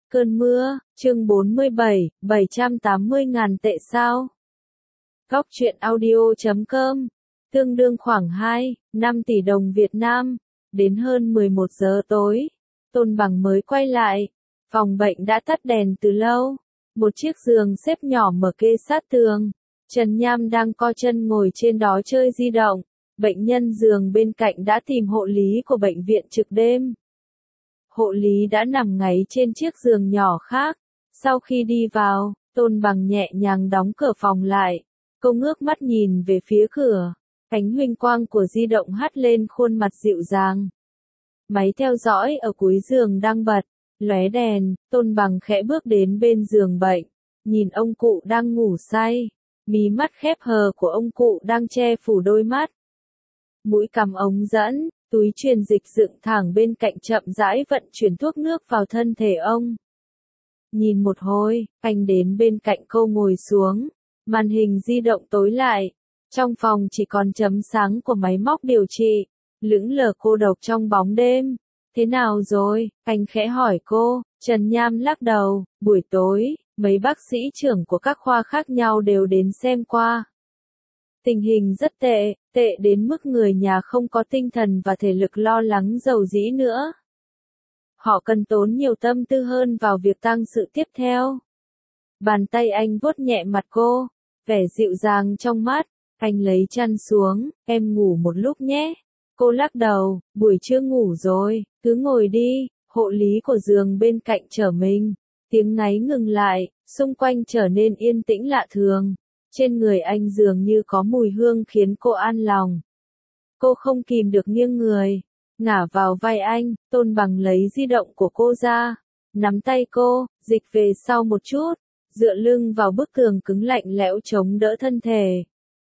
Cơn mưa, chương 47, 780.000 tệ sao? Góc truyện audio.com, tương đương khoảng 2,5 tỷ đồng Việt Nam, đến hơn 11 giờ tối, Tôn Bằng mới quay lại, phòng bệnh đã tắt đèn từ lâu, một chiếc giường xếp nhỏ mở kê sát tường, Trần Nham đang co chân ngồi trên đó chơi di động, bệnh nhân giường bên cạnh đã tìm hộ lý của bệnh viện trực đêm. Hộ lý đã nằm ngáy trên chiếc giường nhỏ khác. Sau khi đi vào, Tôn Bằng nhẹ nhàng đóng cửa phòng lại. Cô ngước mắt nhìn về phía cửa. Ánh huỳnh quang của di động hắt lên khuôn mặt dịu dàng. Máy theo dõi ở cuối giường đang bật, lóe đèn. Tôn Bằng khẽ bước đến bên giường bệnh. Nhìn ông cụ đang ngủ say. Mí mắt khép hờ của ông cụ đang che phủ đôi mắt. Mũi cắm ống dẫn. Túi truyền dịch dựng thẳng bên cạnh chậm rãi vận chuyển thuốc nước vào thân thể ông. Nhìn một hồi, anh đến bên cạnh cô ngồi xuống. Màn hình di động tối lại. Trong phòng chỉ còn chấm sáng của máy móc điều trị. Lững lờ cô độc trong bóng đêm. Thế nào rồi? Anh khẽ hỏi cô. Trần Nham lắc đầu. Buổi tối, mấy bác sĩ trưởng của các khoa khác nhau đều đến xem qua. Tình hình rất tệ, tệ đến mức người nhà không có tinh thần và thể lực lo lắng rầu rĩ nữa. Họ cần tốn nhiều tâm tư hơn vào việc tang sự tiếp theo. Bàn tay anh vuốt nhẹ mặt cô, vẻ dịu dàng trong mắt, anh lấy chăn xuống, em ngủ một lúc nhé. Cô lắc đầu, buổi trưa ngủ rồi, cứ ngồi đi, hộ lý của giường bên cạnh trở mình. Tiếng ngáy ngừng lại, xung quanh trở nên yên tĩnh lạ thường. Trên người anh dường như có mùi hương khiến cô an lòng. Cô không kìm được nghiêng người, ngả vào vai anh. Tôn Bằng lấy di động của cô ra, nắm tay cô, dịch về sau một chút, dựa lưng vào bức tường cứng lạnh lẽo chống đỡ thân thể.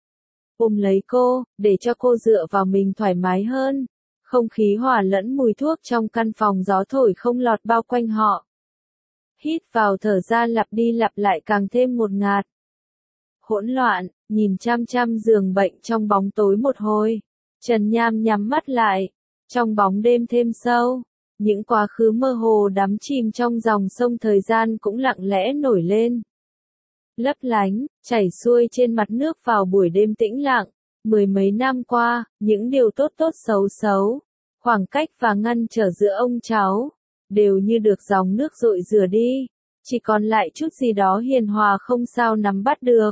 Ôm lấy cô, để cho cô dựa vào mình thoải mái hơn. Không khí hòa lẫn mùi thuốc trong căn phòng gió thổi không lọt bao quanh họ. Hít vào thở ra lặp đi lặp lại càng thêm ngột ngạt. Hỗn loạn, nhìn chăm chăm giường bệnh trong bóng tối một hồi. Trần Nham nhắm mắt lại. Trong bóng đêm thêm sâu, những quá khứ mơ hồ đắm chìm trong dòng sông thời gian cũng lặng lẽ nổi lên. Lấp lánh, chảy xuôi trên mặt nước vào buổi đêm tĩnh lặng. Mười mấy năm qua, những điều tốt tốt xấu xấu, khoảng cách và ngăn trở giữa ông cháu, đều như được dòng nước dội rửa đi. Chỉ còn lại chút gì đó hiền hòa không sao nắm bắt được.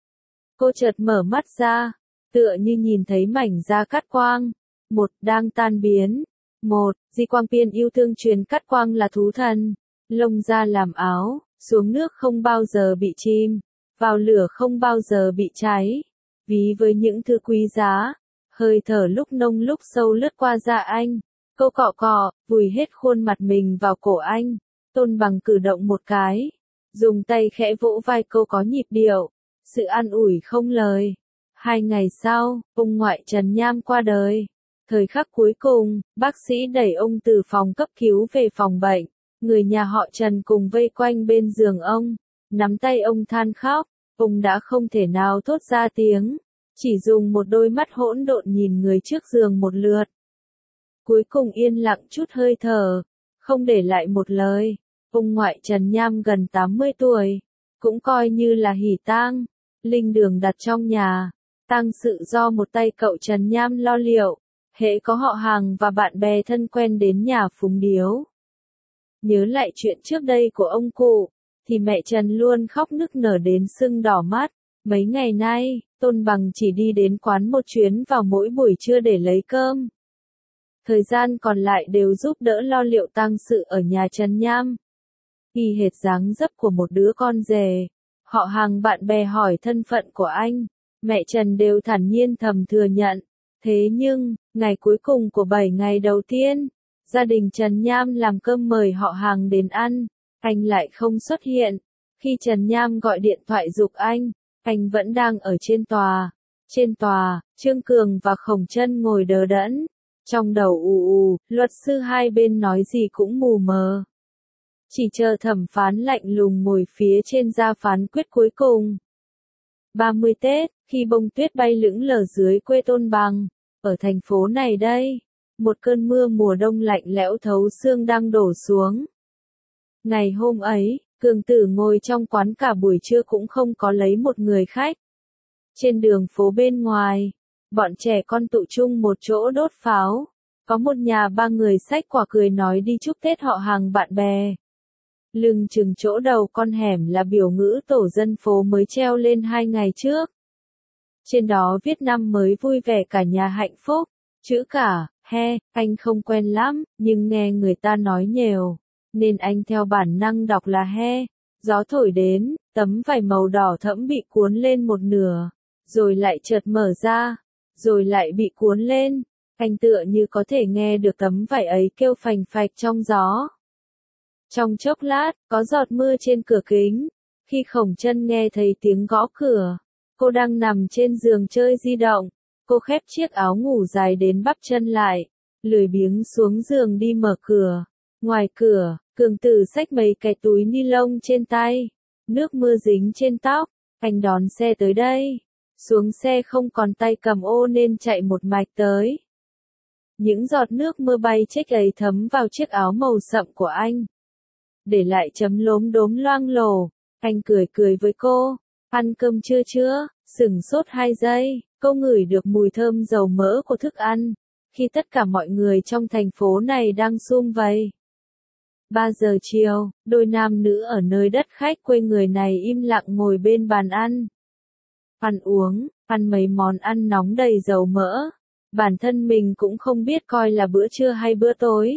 Cô chợt mở mắt ra, tựa như nhìn thấy mảnh da cắt quang. Một, đang tan biến. Một, Di Quang Piên yêu thương truyền cắt quang là thú thần. Lông da làm áo, xuống nước không bao giờ bị chìm, vào lửa không bao giờ bị cháy. Ví với những thứ quý giá, hơi thở lúc nông lúc sâu lướt qua da anh. Cô cọ cọ, vùi hết khuôn mặt mình vào cổ anh. Tôn Bằng cử động một cái, dùng tay khẽ vỗ vai cô có nhịp điệu. Sự an ủi không lời. 2 ngày sau, ông ngoại Trần Nham qua đời. Thời khắc cuối cùng, bác sĩ đẩy ông từ phòng cấp cứu về phòng bệnh. Người nhà họ Trần cùng vây quanh bên giường ông, nắm tay ông than khóc. Ông đã không thể nào thốt ra tiếng, chỉ dùng một đôi mắt hỗn độn nhìn người trước giường một lượt. Cuối cùng yên lặng chút hơi thở, không để lại một lời. Ông ngoại Trần Nham gần 80 tuổi, cũng coi như là hỉ tang. Linh đường đặt trong nhà, tang sự do một tay cậu Trần Nham lo liệu, hễ có họ hàng và bạn bè thân quen đến nhà phúng điếu. Nhớ lại chuyện trước đây của ông cụ, thì mẹ Trần luôn khóc nức nở đến sưng đỏ mắt. Mấy ngày nay, Tôn Bằng chỉ đi đến quán một chuyến vào mỗi buổi trưa để lấy cơm. Thời gian còn lại đều giúp đỡ lo liệu tang sự ở nhà Trần Nham. Y hệt dáng dấp của một đứa con rể. Họ hàng bạn bè hỏi thân phận của anh, mẹ Trần đều thản nhiên thầm thừa nhận. Thế nhưng, ngày cuối cùng của 7 ngày đầu tiên, gia đình Trần Nham làm cơm mời họ hàng đến ăn, anh lại không xuất hiện. Khi Trần Nham gọi điện thoại giục anh vẫn đang ở trên tòa. Trên tòa, Trương Cường và Khổng Trân ngồi đờ đẫn, trong đầu ù, luật sư hai bên nói gì cũng mù mờ. Chỉ chờ thẩm phán lạnh lùng ngồi phía trên ra phán quyết cuối cùng. 30 Tết, khi bông tuyết bay lững lờ dưới quê Tôn Bằng, ở thành phố này đây, một cơn mưa mùa đông lạnh lẽo thấu xương đang đổ xuống. Ngày hôm ấy, Cường Tử ngồi trong quán cả buổi trưa cũng không có lấy một người khách. Trên đường phố bên ngoài, bọn trẻ con tụ chung một chỗ đốt pháo. Có một nhà ba người xách quả cười nói đi chúc Tết họ hàng bạn bè. Lưng chừng chỗ đầu con hẻm là biểu ngữ tổ dân phố mới treo lên 2 ngày trước. Trên đó viết năm mới vui vẻ cả nhà hạnh phúc. Chữ cả, anh không quen lắm, nhưng nghe người ta nói nhiều, nên anh theo bản năng đọc là Gió thổi đến, tấm vải màu đỏ thẫm bị cuốn lên một nửa, rồi lại chợt mở ra, rồi lại bị cuốn lên. Anh tựa như có thể nghe được tấm vải ấy kêu phành phạch trong gió. Trong chốc lát, có giọt mưa trên cửa kính. Khi Khổng Chân nghe thấy tiếng gõ cửa, cô đang nằm trên giường chơi di động. Cô khép chiếc áo ngủ dài đến bắp chân lại, lười biếng xuống giường đi mở cửa. Ngoài cửa, Cường Tử xách mấy cái túi ni lông trên tay, nước mưa dính trên tóc. Anh đón xe tới đây. Xuống xe không còn tay cầm ô nên chạy một mạch tới. Những giọt nước mưa bay chếch ấy thấm vào chiếc áo màu sậm của anh, để lại chấm lốm đốm loang lổ. Anh cười cười với cô, ăn cơm chưa? Sửng sốt 2 giây, cô ngửi được mùi thơm dầu mỡ của thức ăn, khi tất cả mọi người trong thành phố này đang sum vầy. 3 giờ chiều, đôi nam nữ ở nơi đất khách quê người này im lặng ngồi bên bàn ăn. Ăn uống, ăn mấy món ăn nóng đầy dầu mỡ. Bản thân mình cũng không biết coi là bữa trưa hay bữa tối.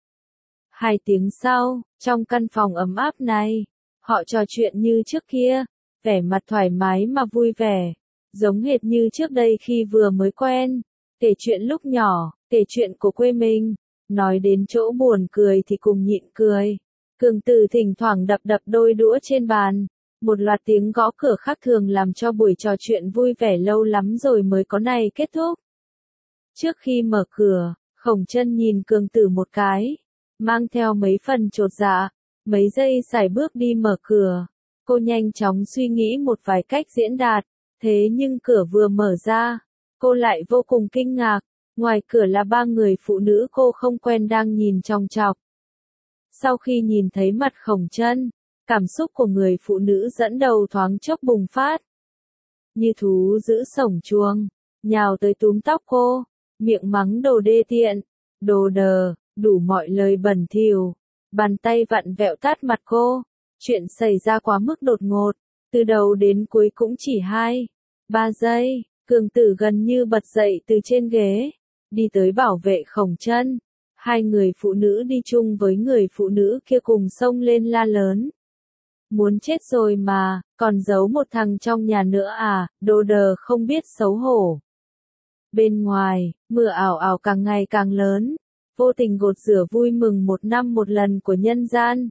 2 tiếng sau, trong căn phòng ấm áp này, họ trò chuyện như trước kia, vẻ mặt thoải mái mà vui vẻ, giống hệt như trước đây khi vừa mới quen, kể chuyện lúc nhỏ, kể chuyện của quê mình, nói đến chỗ buồn cười thì cùng nhịn cười. Cường Tử thỉnh thoảng đập đập đôi đũa trên bàn, một loạt tiếng gõ cửa khác thường làm cho buổi trò chuyện vui vẻ lâu lắm rồi mới có này kết thúc. Trước khi mở cửa, Khổng Chân nhìn Cường Tử một cái, mang theo mấy phần chột dạ, mấy giây sải bước đi mở cửa. Cô nhanh chóng suy nghĩ một vài cách diễn đạt, thế nhưng cửa vừa mở ra, cô lại vô cùng kinh ngạc, ngoài cửa là 3 người phụ nữ cô không quen đang nhìn chòng chọc. Sau khi nhìn thấy mặt Khổng Chân, cảm xúc của người phụ nữ dẫn đầu thoáng chốc bùng phát. Như thú giữ sổng chuông, nhào tới túm tóc cô, miệng mắng đồ đê tiện, đồ đờ, đủ mọi lời bẩn thỉu, bàn tay vặn vẹo tát mặt cô. Chuyện xảy ra quá mức đột ngột, từ đầu đến cuối cũng chỉ 2-3 giây, Cường Tử gần như bật dậy từ trên ghế, đi tới bảo vệ Khổng Chân. 2 người phụ nữ đi chung với người phụ nữ kia cùng xông lên la lớn. Muốn chết rồi mà, còn giấu một thằng trong nhà nữa à, đồ đờ không biết xấu hổ. Bên ngoài, mưa ảo ảo càng ngày càng lớn, vô tình gột rửa vui mừng 1 năm một lần của nhân gian.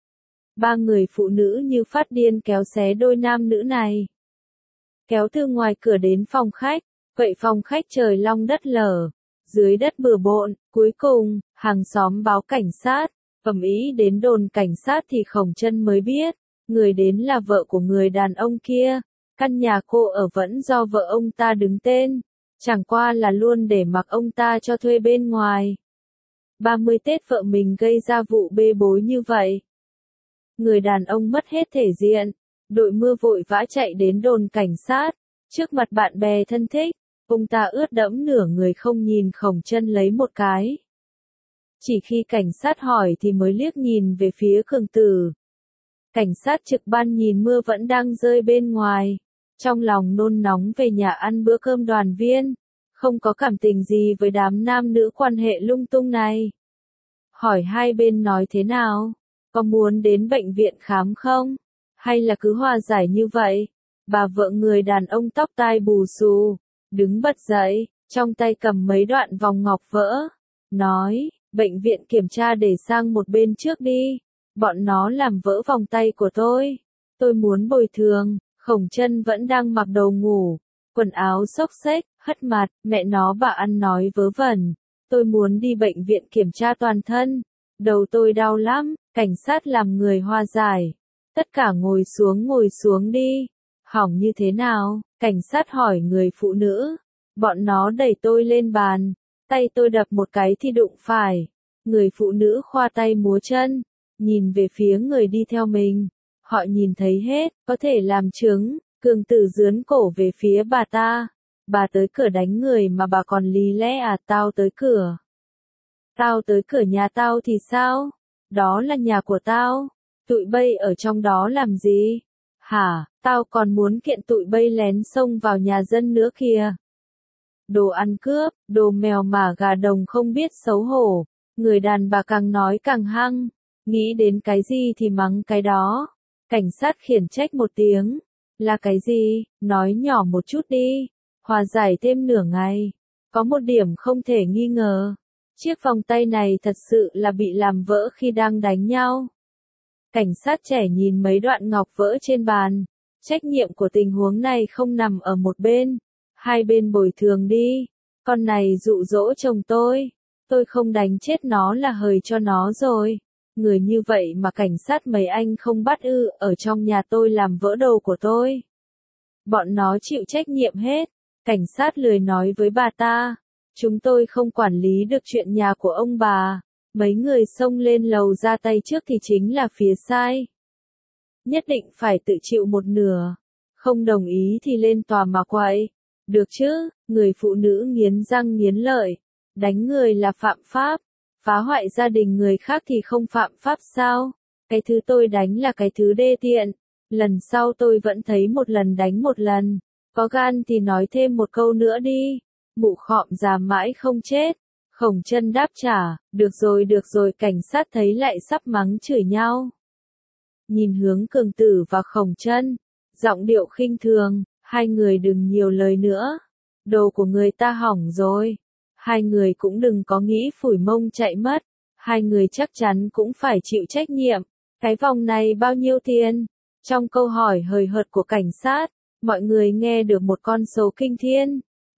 3 người phụ nữ như phát điên kéo xé đôi nam nữ này. Kéo từ ngoài cửa đến phòng khách, vậy phòng khách trời long đất lở, dưới đất bừa bộn, cuối cùng, hàng xóm báo cảnh sát, ầm ĩ đến đồn cảnh sát thì Khổng Chân mới biết, người đến là vợ của người đàn ông kia, căn nhà cô ở vẫn do vợ ông ta đứng tên, chẳng qua là luôn để mặc ông ta cho thuê bên ngoài. 30 Tết vợ mình gây ra vụ bê bối như vậy. Người đàn ông mất hết thể diện, đội mưa vội vã chạy đến đồn cảnh sát, trước mặt bạn bè thân thích, ông ta ướt đẫm nửa người không nhìn Khổng Chân lấy một cái. Chỉ khi cảnh sát hỏi thì mới liếc nhìn về phía Cường Tử. Cảnh sát trực ban nhìn mưa vẫn đang rơi bên ngoài, trong lòng nôn nóng về nhà ăn bữa cơm đoàn viên, không có cảm tình gì với đám nam nữ quan hệ lung tung này. Hỏi hai bên nói thế nào? Có muốn đến bệnh viện khám không? Hay là cứ hòa giải như vậy? Bà vợ người đàn ông tóc tai bù xù, đứng bật dậy, trong tay cầm mấy đoạn vòng ngọc vỡ, nói, bệnh viện kiểm tra để sang một bên trước đi, bọn nó làm vỡ vòng tay của tôi muốn bồi thường. Khổng Chân vẫn đang mặc đồ ngủ, quần áo xốc xếch, hất mặt, mẹ nó bà ăn nói vớ vẩn, tôi muốn đi bệnh viện kiểm tra toàn thân, đầu tôi đau lắm, cảnh sát làm người hòa giải, tất cả ngồi xuống đi, hỏng như thế nào, cảnh sát hỏi người phụ nữ, bọn nó đẩy tôi lên bàn, tay tôi đập một cái thì đụng phải, người phụ nữ khoa tay múa chân, nhìn về phía người đi theo mình. Họ nhìn thấy hết, có thể làm chứng. Cường tử dướn cổ về phía bà ta. Bà tới cửa đánh người mà bà còn lý lẽ à? Tao tới cửa. Tao tới cửa nhà tao thì sao? Đó là nhà của tao. Tụi bay ở trong đó làm gì? Hả, tao còn muốn kiện tụi bay lén xông vào nhà dân nữa kìa. Đồ ăn cướp, đồ mèo mả gà đồng không biết xấu hổ. Người đàn bà càng nói càng hăng. Nghĩ đến cái gì thì mắng cái đó. Cảnh sát khiển trách một tiếng. Là cái gì? Nói nhỏ một chút đi. Hòa giải thêm nửa ngày. Có một điểm không thể nghi ngờ. Chiếc vòng tay này thật sự là bị làm vỡ khi đang đánh nhau. Cảnh sát trẻ nhìn mấy đoạn ngọc vỡ trên bàn. Trách nhiệm của tình huống này không nằm ở một bên. Hai bên bồi thường đi. Con này dụ dỗ chồng tôi. Tôi không đánh chết nó là hời cho nó rồi. Người như vậy mà cảnh sát mấy anh không bắt ư? Ở trong nhà tôi làm vỡ đồ của tôi. Bọn nó chịu trách nhiệm hết. Cảnh sát lười nói với bà ta. Chúng tôi không quản lý được chuyện nhà của ông bà. Mấy người xông lên lầu ra tay trước thì chính là phía sai. Nhất định phải tự chịu một nửa. Không đồng ý thì lên tòa mà quậy. Được chứ, người phụ nữ nghiến răng nghiến lợi. Đánh người là phạm pháp. Phá hoại gia đình người khác thì không phạm pháp sao? Cái thứ tôi đánh là cái thứ đê tiện. Lần sau tôi vẫn thấy một lần đánh một lần. Có gan thì nói thêm một câu nữa đi. Mụ khọm già mãi không chết. Khổng Chân đáp trả, được rồi, cảnh sát thấy lại sắp mắng chửi nhau. Nhìn hướng Cường Tử và Khổng Chân, giọng điệu khinh thường, hai người đừng nhiều lời nữa. Đồ của người ta hỏng rồi. Hai người cũng đừng có nghĩ phủi mông chạy mất. Hai người chắc chắn cũng phải chịu trách nhiệm. Cái vòng này bao nhiêu tiền? Trong câu hỏi hời hợt của cảnh sát, mọi người nghe được một con số kinh thiên.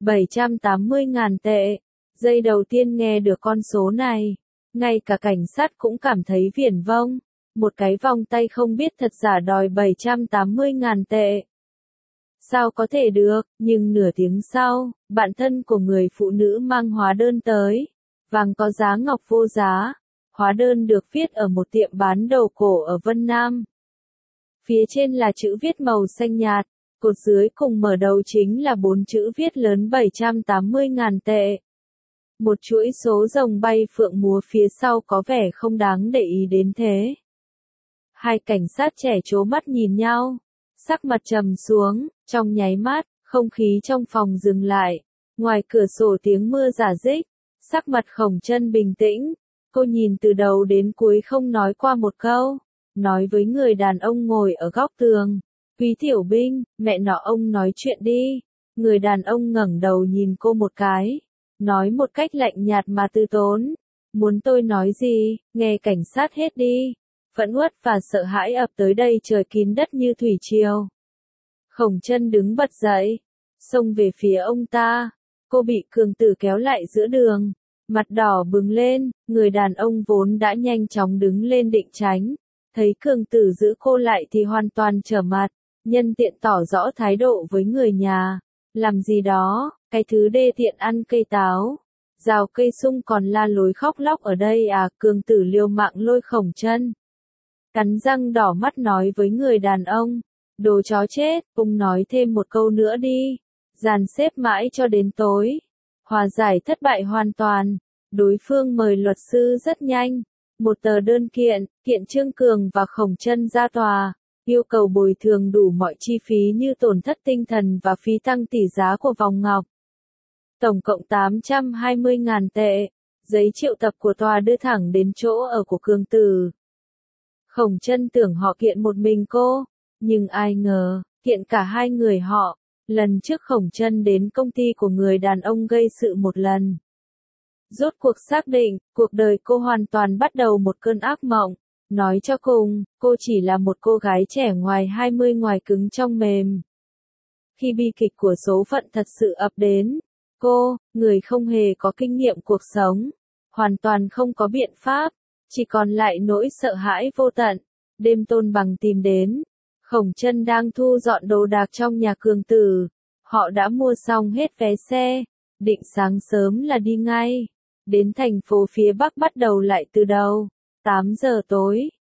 780.000 tệ. Giây đầu tiên nghe được con số này, ngay cả cảnh sát cũng cảm thấy viển vông. Một cái vòng tay không biết thật giả đòi 780.000 tệ. Sao có thể được? Nhưng nửa tiếng sau, bạn thân của người phụ nữ mang hóa đơn tới. Vàng có giá ngọc vô giá. Hóa đơn được viết ở một tiệm bán đồ cổ ở Vân Nam. Phía trên là chữ viết màu xanh nhạt. Cột dưới cùng mở đầu chính là 4 chữ viết lớn 780.000 tệ. Một chuỗi số rồng bay phượng múa phía sau có vẻ không đáng để ý đến thế. Hai cảnh sát trẻ trố mắt nhìn nhau, sắc mặt trầm xuống, trong nháy mắt, không khí trong phòng dừng lại. Ngoài cửa sổ tiếng mưa rả rích, sắc mặt Khổng Chân bình tĩnh, cô nhìn từ đầu đến cuối không nói qua một câu, nói với người đàn ông ngồi ở góc tường. Quý Tiểu Binh, mẹ nọ ông nói chuyện đi. Người đàn ông ngẩng đầu nhìn cô một cái. Nói một cách lạnh nhạt mà từ tốn. Muốn tôi nói gì, nghe cảnh sát hết đi. Phẫn uất và sợ hãi ập tới đây trời kín đất như thủy triều. Khổng Chân đứng bật dậy, xông về phía ông ta. Cô bị Cường Tử kéo lại giữa đường. Mặt đỏ bừng lên, người đàn ông vốn đã nhanh chóng đứng lên định tránh. Thấy Cường Tử giữ cô lại thì hoàn toàn trở mặt. Nhân tiện tỏ rõ thái độ với người nhà. Làm gì đó, cái thứ đê tiện ăn cây táo. Rào cây sung còn la lối khóc lóc ở đây à? Cường Tử liều mạng lôi Khổng Chân. Cắn răng đỏ mắt nói với người đàn ông. Đồ chó chết, ông nói thêm một câu nữa đi. Dàn xếp mãi cho đến tối. Hòa giải thất bại hoàn toàn. Đối phương mời luật sư rất nhanh. Một tờ đơn kiện Trương Cường và Khổng Chân ra tòa. Yêu cầu bồi thường đủ mọi chi phí như tổn thất tinh thần và phí tăng tỷ giá của vòng ngọc. Tổng cộng 820.000 tệ. Giấy triệu tập của tòa đưa thẳng đến chỗ ở của Cường Tử. Khổng Chân tưởng họ kiện một mình cô, nhưng ai ngờ, kiện cả hai người họ. Lần trước Khổng Chân đến công ty của người đàn ông gây sự một lần. Rốt cuộc xác định, cuộc đời cô hoàn toàn bắt đầu một cơn ác mộng. Nói cho cùng, cô chỉ là một cô gái trẻ ngoài 20 ngoài cứng trong mềm. Khi bi kịch của số phận thật sự ập đến, cô, người không hề có kinh nghiệm cuộc sống, hoàn toàn không có biện pháp, chỉ còn lại nỗi sợ hãi vô tận. Đêm Tôn Bằng tìm đến, Khổng Chân đang thu dọn đồ đạc trong nhà Cường Tử. Họ đã mua xong hết vé xe, định sáng sớm là đi ngay. Đến thành phố phía Bắc bắt đầu lại từ đầu. 8 giờ tối,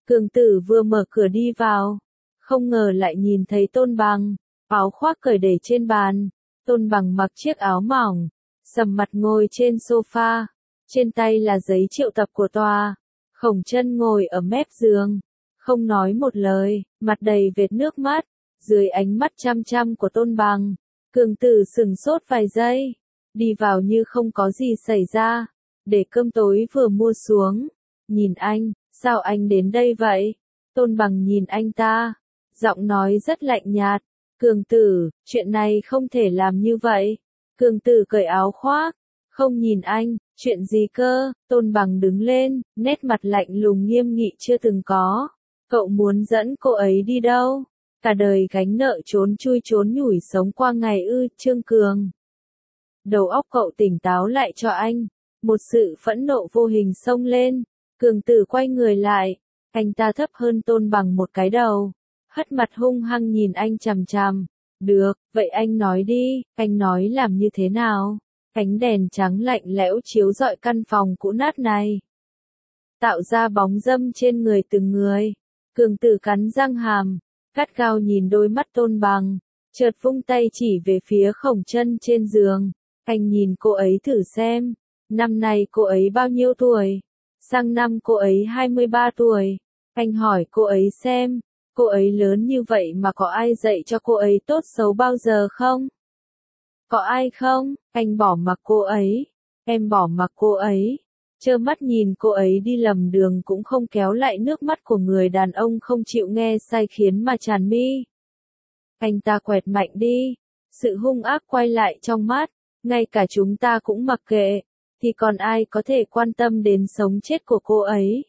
Cường Tử vừa mở cửa đi vào, không ngờ lại nhìn thấy Tôn Bằng, áo khoác cởi để trên bàn. Tôn Bằng mặc chiếc áo mỏng, sầm mặt ngồi trên sofa, trên tay là giấy triệu tập của tòa. Khổng Chân ngồi ở mép giường, không nói một lời, mặt đầy vệt nước mắt, dưới ánh mắt chăm chăm của Tôn Bằng. Cường Tử sững sốt vài giây, đi vào như không có gì xảy ra, để cơm tối vừa mua xuống, nhìn anh, sao anh đến đây vậy? Tôn Bằng nhìn anh ta, giọng nói rất lạnh nhạt, Cường Tử, chuyện này không thể làm như vậy. Cường Tử cởi áo khoác, không nhìn anh, chuyện gì cơ? Tôn Bằng đứng lên, nét mặt lạnh lùng nghiêm nghị chưa từng có. Cậu muốn dẫn cô ấy đi đâu? Cả đời gánh nợ trốn chui trốn nhủi sống qua ngày ư? Trương Cường. Đầu óc cậu tỉnh táo lại cho anh. Một sự phẫn nộ vô hình xông lên. Cường Tử quay người lại, anh ta thấp hơn Tôn Bằng một cái đầu, hất mặt hung hăng nhìn anh chằm chằm. Được, vậy anh nói đi, anh nói làm như thế nào? Ánh đèn trắng lạnh lẽo chiếu rọi căn phòng cũ nát này, tạo ra bóng râm trên người từng người. Cường Tử cắn răng hàm, gắt gao nhìn đôi mắt Tôn Bằng, chợt vung tay chỉ về phía Khổng Chân trên giường. Anh nhìn cô ấy thử xem, năm nay cô ấy bao nhiêu tuổi? Sang năm cô ấy 23 tuổi. Anh hỏi cô ấy xem, cô ấy lớn như vậy mà có ai dạy cho cô ấy tốt xấu bao giờ không? Có ai không? Anh bỏ mặc cô ấy, em bỏ mặc cô ấy, trơ mắt nhìn cô ấy đi lầm đường cũng không kéo lại nước mắt của người đàn ông không chịu nghe sai khiến mà tràn mi. Anh ta quẹt mạnh đi, sự hung ác quay lại trong mắt, ngay cả chúng ta cũng mặc kệ, thì còn ai có thể quan tâm đến sống chết của cô ấy?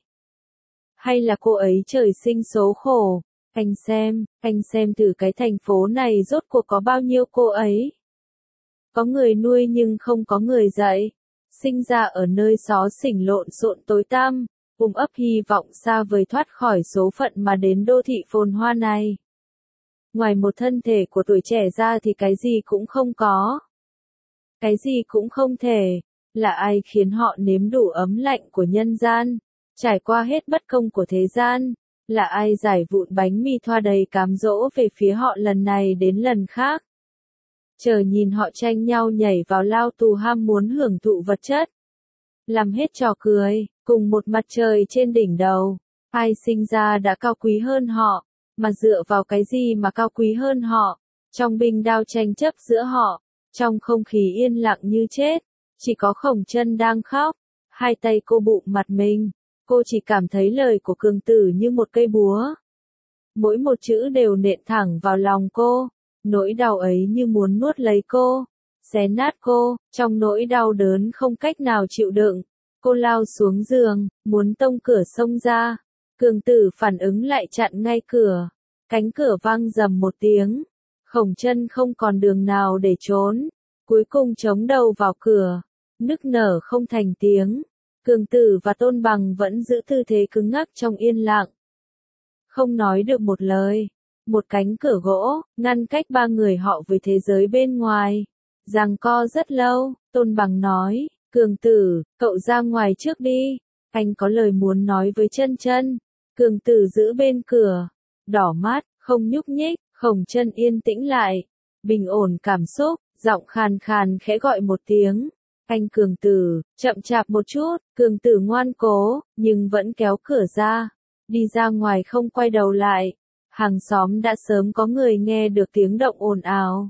Hay là cô ấy trời sinh số khổ? Anh xem thử cái thành phố này rốt cuộc có bao nhiêu cô ấy. Có người nuôi nhưng không có người dạy, sinh ra ở nơi xó xỉnh lộn xộn tối tăm, ôm ấp hy vọng xa vời thoát khỏi số phận mà đến đô thị phồn hoa này. Ngoài một thân thể của tuổi trẻ ra thì cái gì cũng không có. Cái gì cũng không thể. Là ai khiến họ nếm đủ ấm lạnh của nhân gian, trải qua hết bất công của thế gian? Là ai giải vụn bánh mì thoa đầy cám dỗ về phía họ lần này đến lần khác? Chờ nhìn họ tranh nhau nhảy vào lao tù ham muốn hưởng thụ vật chất, làm hết trò cười, cùng một mặt trời trên đỉnh đầu. Ai sinh ra đã cao quý hơn họ, mà dựa vào cái gì mà cao quý hơn họ? Trong binh đao tranh chấp giữa họ, trong không khí yên lặng như chết, chỉ có Khổng Chân đang khóc, hai tay cô bụm mặt mình. Cô chỉ cảm thấy lời của Cường Tử như một cây búa, mỗi một chữ đều nện thẳng vào lòng cô. Nỗi đau ấy như muốn nuốt lấy cô, xé nát cô. Trong nỗi đau đớn không cách nào chịu đựng, cô lao xuống giường, muốn tông cửa xông ra. Cường Tử phản ứng lại chặn ngay cửa. Cánh cửa vang rầm một tiếng. Khổng Chân không còn đường nào để trốn, cuối cùng chống đầu vào cửa, nức nở không thành tiếng. Cường Tử và Tôn Bằng vẫn giữ tư thế cứng ngắc trong yên lặng, không nói được một lời. Một cánh cửa gỗ, ngăn cách ba người họ với thế giới bên ngoài. Giằng co rất lâu, Tôn Bằng nói, Cường Tử, cậu ra ngoài trước đi. Anh có lời muốn nói với Chân Chân. Cường Tử giữ bên cửa, đỏ mắt, không nhúc nhích. Khổng Chân yên tĩnh lại, bình ổn cảm xúc, giọng khàn khàn khẽ gọi một tiếng. Anh Cường Tử, chậm chạp một chút. Cường Tử ngoan cố, nhưng vẫn kéo cửa ra, đi ra ngoài không quay đầu lại. Hàng xóm đã sớm có người nghe được tiếng động ồn ào,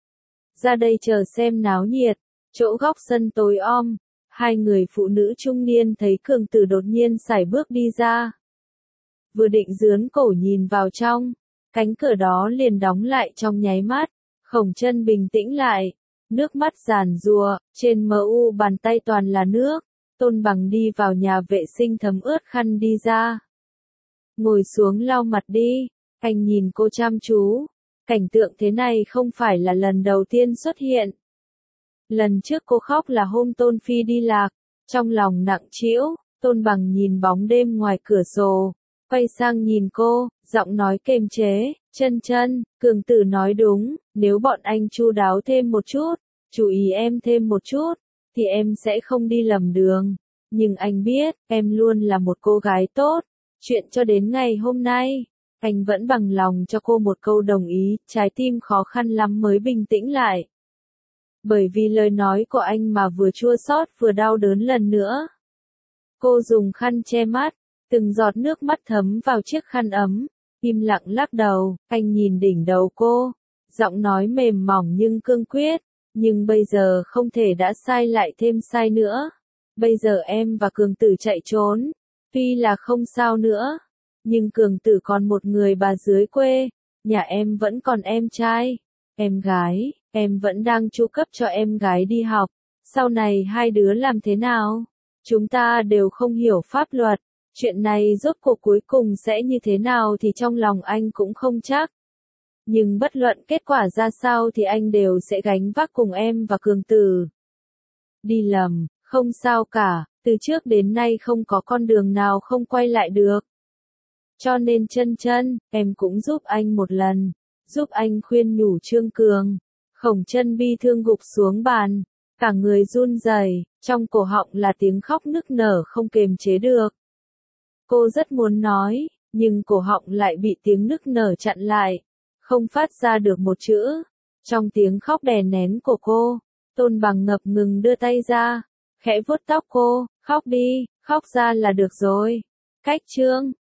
ra đây chờ xem náo nhiệt. Chỗ góc sân tối om, hai người phụ nữ trung niên thấy Cường Tử đột nhiên sải bước đi ra, vừa định dướn cổ nhìn vào trong, cánh cửa đó liền đóng lại trong nháy mắt. Khổng Chân bình tĩnh lại, nước mắt giàn giụa, trên mu bàn tay toàn là nước. Tôn Bằng đi vào nhà vệ sinh thấm ướt khăn đi ra, ngồi xuống lau mặt đi. Anh nhìn cô chăm chú. Cảnh tượng thế này không phải là lần đầu tiên xuất hiện. Lần trước cô khóc là hôm Tôn Phi đi lạc, trong lòng nặng trĩu. Tôn Bằng nhìn bóng đêm ngoài cửa sổ, quay sang nhìn cô, giọng nói kiềm chế, Chân Chân, Cường Tử nói đúng, nếu bọn anh chu đáo thêm một chút, chú ý em thêm một chút, thì em sẽ không đi lầm đường. Nhưng anh biết, em luôn là một cô gái tốt, Chuyện cho đến ngày hôm nay, anh vẫn bằng lòng cho cô một câu đồng ý, trái tim khó khăn lắm mới bình tĩnh lại. Bởi vì lời nói của anh mà vừa chua xót vừa đau đớn lần nữa. Cô dùng khăn che mắt, từng giọt nước mắt thấm vào chiếc khăn ấm, im lặng lắc đầu, anh nhìn đỉnh đầu cô, giọng nói mềm mỏng nhưng cương quyết, nhưng bây giờ không thể đã sai lại thêm sai nữa. Bây giờ em và Cường Tử chạy trốn, tuy là không sao nữa, nhưng Cường Tử còn một người bà dưới quê, nhà em vẫn còn em trai, em gái, em vẫn đang chu cấp cho em gái đi học, sau này hai đứa làm thế nào? Chúng ta đều không hiểu pháp luật, chuyện này rốt cuộc cuối cùng sẽ như thế nào thì trong lòng anh cũng không chắc. Nhưng bất luận kết quả ra sao thì anh đều sẽ gánh vác cùng em và Cường Tử. Đi lầm, không sao cả, từ trước đến nay không có con đường nào không quay lại được. Cho nên Chân Chân, em cũng giúp anh một lần, giúp anh khuyên nhủ Trương Cường. Khổng Chân bi thương gục xuống bàn, cả người run rẩy, trong cổ họng là tiếng khóc nức nở không kềm chế được. Cô rất muốn nói, nhưng cổ họng lại bị tiếng nức nở chặn lại, không phát ra được một chữ. Trong tiếng khóc đè nén của cô, Tôn Bằng ngập ngừng đưa tay ra, khẽ vuốt tóc cô, khóc đi, khóc ra là được rồi. Cách Trương